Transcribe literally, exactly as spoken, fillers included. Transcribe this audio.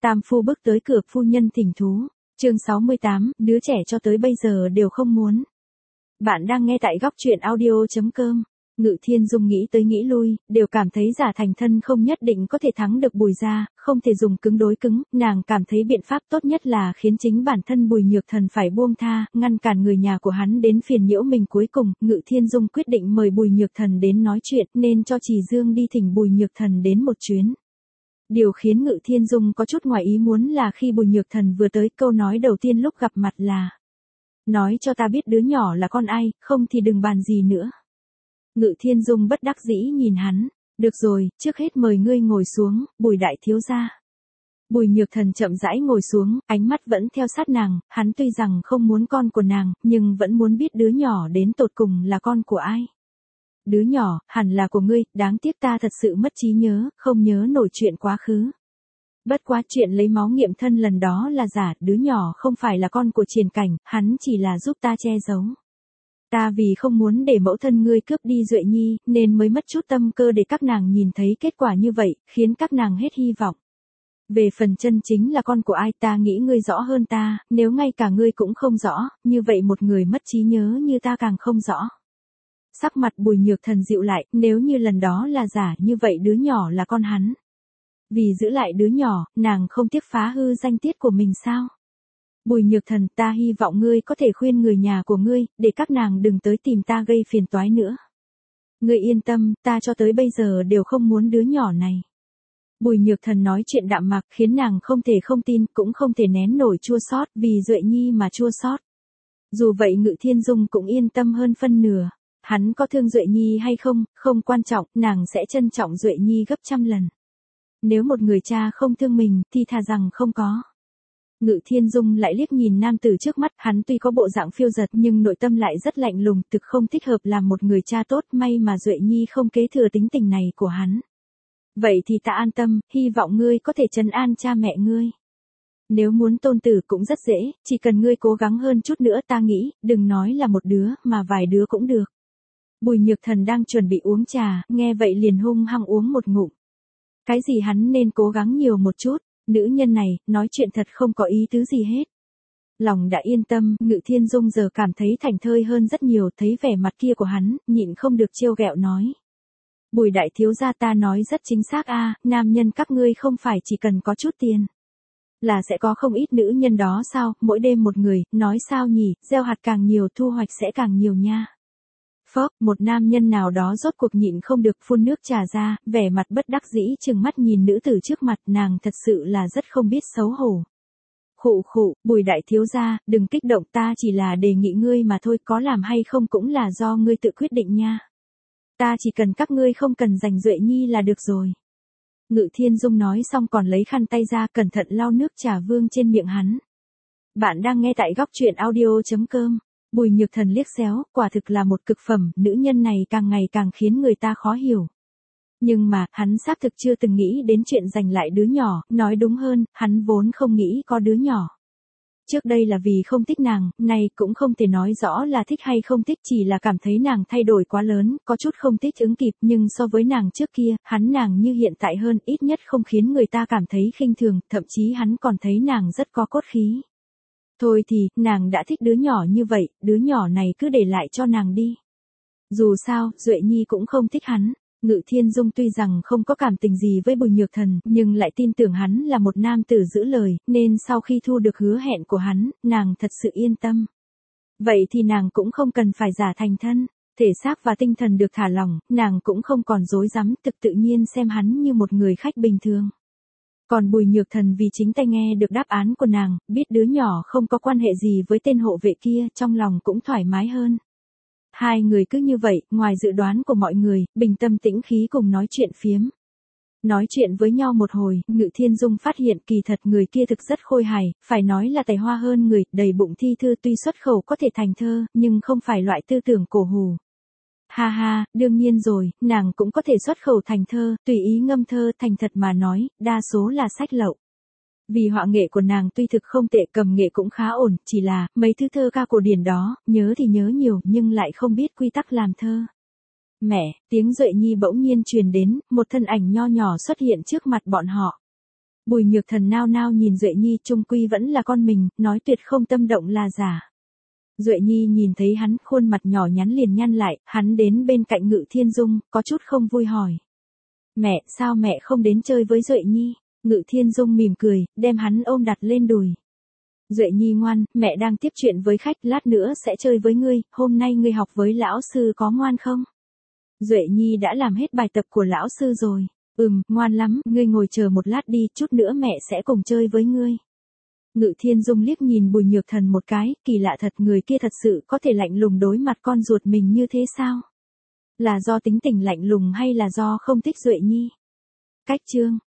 Tam phu bước tới cửa, phu nhân thỉnh thú. Chương sáu mươi tám, đứa trẻ cho tới bây giờ đều không muốn. Bạn đang nghe tại góc truyện audio chấm com. Ngự Thiên Dung nghĩ tới nghĩ lui, đều cảm thấy giả thành thân không nhất định có thể thắng được Bùi gia, không thể dùng cứng đối cứng, nàng cảm thấy biện pháp tốt nhất là khiến chính bản thân Bùi Nhược Thần phải buông tha, ngăn cản người nhà của hắn đến phiền nhiễu mình. Cuối cùng, Ngự Thiên Dung quyết định mời Bùi Nhược Thần đến nói chuyện, nên cho Trì Dương đi thỉnh Bùi Nhược Thần đến một chuyến. Điều khiến Ngự Thiên Dung có chút ngoài ý muốn là khi Bùi Nhược Thần vừa tới, câu nói đầu tiên lúc gặp mặt là: nói cho ta biết đứa nhỏ là con ai, không thì đừng bàn gì nữa. Ngự Thiên Dung bất đắc dĩ nhìn hắn. Được rồi, trước hết mời ngươi ngồi xuống, Bùi đại thiếu gia. Bùi Nhược Thần chậm rãi ngồi xuống, ánh mắt vẫn theo sát nàng, hắn tuy rằng không muốn con của nàng, nhưng vẫn muốn biết đứa nhỏ đến tột cùng là con của ai. Đứa nhỏ, hẳn là của ngươi, đáng tiếc ta thật sự mất trí nhớ, không nhớ nổi chuyện quá khứ. Bất quá chuyện lấy máu nghiệm thân lần đó là giả, đứa nhỏ không phải là con của Triển Cảnh, hắn chỉ là giúp ta che giấu. Ta vì không muốn để mẫu thân ngươi cướp đi Duệ Nhi, nên mới mất chút tâm cơ để các nàng nhìn thấy kết quả như vậy, khiến các nàng hết hy vọng. Về phần chân chính là con của ai, ta nghĩ ngươi rõ hơn ta, nếu ngay cả ngươi cũng không rõ, như vậy một người mất trí nhớ như ta càng không rõ. Sắc mặt Bùi Nhược Thần dịu lại, nếu như lần đó là giả, như vậy đứa nhỏ là con hắn. Vì giữ lại đứa nhỏ, nàng không tiếc phá hư danh tiết của mình sao? Bùi Nhược Thần, ta hy vọng ngươi có thể khuyên người nhà của ngươi, để các nàng đừng tới tìm ta gây phiền toái nữa. Ngươi yên tâm, ta cho tới bây giờ đều không muốn đứa nhỏ này. Bùi Nhược Thần nói chuyện đạm mạc, khiến nàng không thể không tin, cũng không thể nén nổi chua xót, vì Duệ Nhi mà chua xót. Dù vậy Ngự Thiên Dung cũng yên tâm hơn phân nửa. Hắn có thương Duệ Nhi hay không, không quan trọng, nàng sẽ trân trọng Duệ Nhi gấp trăm lần. Nếu một người cha không thương mình, thì thà rằng không có. Ngự Thiên Dung lại liếc nhìn nam tử trước mắt, hắn tuy có bộ dạng phiêu dật nhưng nội tâm lại rất lạnh lùng, thực không thích hợp làm một người cha tốt, may mà Duệ Nhi không kế thừa tính tình này của hắn. Vậy thì ta an tâm, hy vọng ngươi có thể trấn an cha mẹ ngươi. Nếu muốn tôn tử cũng rất dễ, chỉ cần ngươi cố gắng hơn chút nữa, ta nghĩ, đừng nói là một đứa, mà vài đứa cũng được. Bùi Nhược Thần đang chuẩn bị uống trà, nghe vậy liền hung hăng uống một ngụm. Cái gì hắn nên cố gắng nhiều một chút, nữ nhân này, nói chuyện thật không có ý tứ gì hết. Lòng đã yên tâm, Ngự Thiên Dung giờ cảm thấy thảnh thơi hơn rất nhiều, thấy vẻ mặt kia của hắn, nhịn không được trêu ghẹo nói. Bùi đại thiếu gia, ta nói rất chính xác a, nam nhân các ngươi không phải chỉ cần có chút tiền. Là sẽ có không ít nữ nhân đó sao, mỗi đêm một người, nói sao nhỉ, gieo hạt càng nhiều thu hoạch sẽ càng nhiều nha. Phốc, một nam nhân nào đó rốt cuộc nhịn không được phun nước trà ra, vẻ mặt bất đắc dĩ trừng mắt nhìn nữ tử trước mặt, nàng thật sự là rất không biết xấu hổ. Khụ khụ, Bùi đại thiếu gia, đừng kích động, ta chỉ là đề nghị ngươi mà thôi, có làm hay không cũng là do ngươi tự quyết định nha. Ta chỉ cần các ngươi không cần giành Duệ Nhi là được rồi. Ngự Thiên Dung nói xong còn lấy khăn tay ra, cẩn thận lau nước trà vương trên miệng hắn. Bạn đang nghe tại góc truyện audio chấm com. Bùi Nhược Thần liếc xéo, quả thực là một cực phẩm, nữ nhân này càng ngày càng khiến người ta khó hiểu. Nhưng mà, hắn xác thực chưa từng nghĩ đến chuyện giành lại đứa nhỏ, nói đúng hơn, hắn vốn không nghĩ có đứa nhỏ. Trước đây là vì không thích nàng, nay cũng không thể nói rõ là thích hay không thích, chỉ là cảm thấy nàng thay đổi quá lớn, có chút không thích ứng kịp, nhưng so với nàng trước kia, hắn nàng như hiện tại hơn, ít nhất không khiến người ta cảm thấy khinh thường, thậm chí hắn còn thấy nàng rất có cốt khí. Thôi thì, nàng đã thích đứa nhỏ như vậy, đứa nhỏ này cứ để lại cho nàng đi. Dù sao, Duệ Nhi cũng không thích hắn. Ngự Thiên Dung tuy rằng không có cảm tình gì với Bùi Nhược Thần, nhưng lại tin tưởng hắn là một nam tử giữ lời, nên sau khi thu được hứa hẹn của hắn, nàng thật sự yên tâm. Vậy thì nàng cũng không cần phải giả thành thân, thể xác và tinh thần được thả lỏng, nàng cũng không còn rối rắm, thực tự nhiên xem hắn như một người khách bình thường. Còn Bùi Nhược Thần vì chính tay nghe được đáp án của nàng, biết đứa nhỏ không có quan hệ gì với tên hộ vệ kia, trong lòng cũng thoải mái hơn. Hai người cứ như vậy, ngoài dự đoán của mọi người, bình tâm tĩnh khí cùng nói chuyện phiếm. Nói chuyện với nhau một hồi, Ngự Thiên Dung phát hiện kỳ thật người kia thực rất khôi hài, phải nói là tài hoa hơn người, đầy bụng thi thư, tuy xuất khẩu có thể thành thơ, nhưng không phải loại tư tưởng cổ hủ. Ha ha, đương nhiên rồi, nàng cũng có thể xuất khẩu thành thơ, tùy ý ngâm thơ, thành thật mà nói, đa số là sách lậu. Vì họa nghệ của nàng tuy thực không tệ, cầm nghệ cũng khá ổn, chỉ là, mấy thứ thơ ca cổ điển đó, nhớ thì nhớ nhiều, nhưng lại không biết quy tắc làm thơ. Mẹ, tiếng Duệ Nhi bỗng nhiên truyền đến, một thân ảnh nho nhỏ xuất hiện trước mặt bọn họ. Bùi Nhược Thần nao nao nhìn Duệ Nhi, chung quy vẫn là con mình, nói tuyệt không tâm động là giả. Duệ Nhi nhìn thấy hắn, khuôn mặt nhỏ nhắn liền nhăn lại, hắn đến bên cạnh Ngự Thiên Dung, có chút không vui hỏi. Mẹ, sao mẹ không đến chơi với Duệ Nhi? Ngự Thiên Dung mỉm cười, đem hắn ôm đặt lên đùi. Duệ Nhi ngoan, mẹ đang tiếp chuyện với khách, lát nữa sẽ chơi với ngươi, hôm nay ngươi học với lão sư có ngoan không? Duệ Nhi đã làm hết bài tập của lão sư rồi. Ừm, ngoan lắm, ngươi ngồi chờ một lát đi, chút nữa mẹ sẽ cùng chơi với ngươi. Ngự Thiên Dung liếc nhìn Bùi Nhược Thần một cái, kỳ lạ thật, người kia thật sự có thể lạnh lùng đối mặt con ruột mình như thế sao? Là do tính tình lạnh lùng hay là do không thích Duệ Nhi? Cách chương